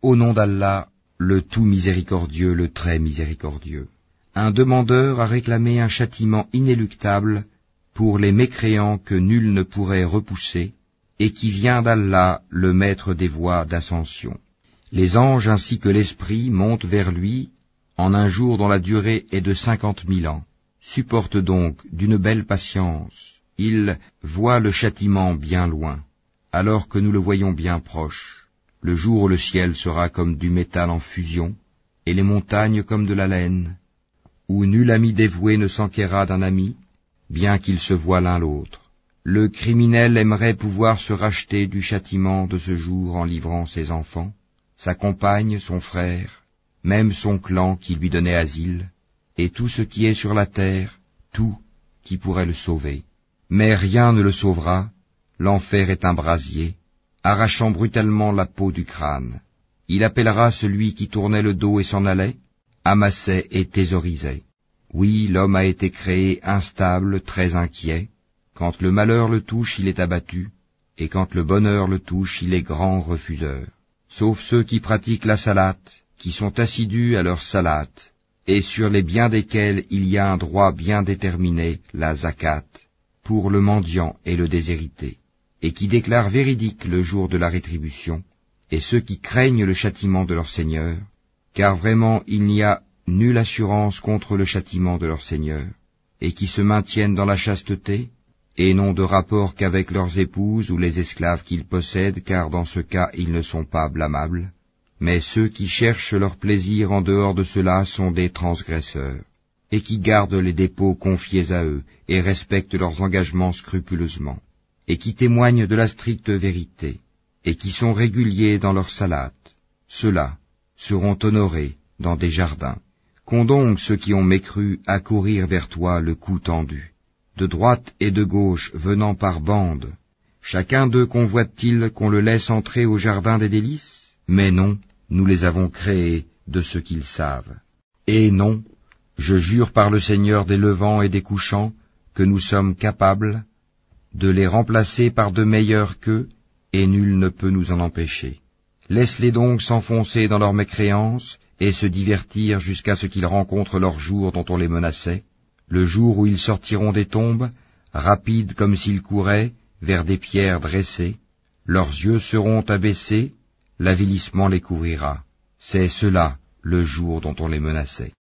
Au nom d'Allah, le tout miséricordieux, le très miséricordieux. Un demandeur a réclamé un châtiment inéluctable pour les mécréants que nul ne pourrait repousser, et qui vient d'Allah, le maître des voies d'ascension. Les anges ainsi que l'Esprit montent vers lui en un jour dont la durée est de 50 000 ans. Supporte donc d'une belle patience. Il voit le châtiment bien loin, alors que nous le voyons bien proche, le jour où le ciel sera comme du métal en fusion, et les montagnes comme de la laine, où nul ami dévoué ne s'enquérera d'un ami, bien qu'ils se voient l'un l'autre. Le criminel aimerait pouvoir se racheter du châtiment de ce jour en livrant ses enfants, sa compagne, son frère, même son clan qui lui donnait asile, et tout ce qui est sur la terre, tout qui pourrait le sauver. Mais rien ne le sauvera, l'enfer est un brasier, arrachant brutalement la peau du crâne. Il appellera celui qui tournait le dos et s'en allait, amassait et thésaurisait. Oui, l'homme a été créé instable, très inquiet. Quand le malheur le touche, il est abattu, et quand le bonheur le touche, il est grand refuseur. Sauf ceux qui pratiquent la salate, qui sont assidus à leur salate, et sur les biens desquels il y a un droit bien déterminé, la zakat, pour le mendiant et le déshérité, et qui déclarent véridique le jour de la rétribution, et ceux qui craignent le châtiment de leur Seigneur, car vraiment il n'y a nulle assurance contre le châtiment de leur Seigneur, et qui se maintiennent dans la chasteté, et n'ont de rapport qu'avec leurs épouses ou les esclaves qu'ils possèdent, car dans ce cas ils ne sont pas blâmables. Mais ceux qui cherchent leur plaisir en dehors de cela sont des transgresseurs, et qui gardent les dépôts confiés à eux, et respectent leurs engagements scrupuleusement, et qui témoignent de la stricte vérité, et qui sont réguliers dans leur salate. Ceux-là seront honorés dans des jardins. Qu'ont donc ceux qui ont mécru à courir vers toi le cou tendu, de droite et de gauche venant par bandes? Chacun d'eux convoite-t-il qu'on le laisse entrer au jardin des délices? Mais non, nous les avons créés de ce qu'ils savent. Et non, je jure par le Seigneur des levants et des couchants, que nous sommes capables de les remplacer par de meilleurs qu'eux, et nul ne peut nous en empêcher. Laisse-les donc s'enfoncer dans leur mécréance, et se divertir jusqu'à ce qu'ils rencontrent leur jour dont on les menaçait, le jour où ils sortiront des tombes, rapides comme s'ils couraient, vers des pierres dressées. Leurs yeux seront abaissés, l'avilissement les couvrira. C'est cela le jour dont on les menaçait.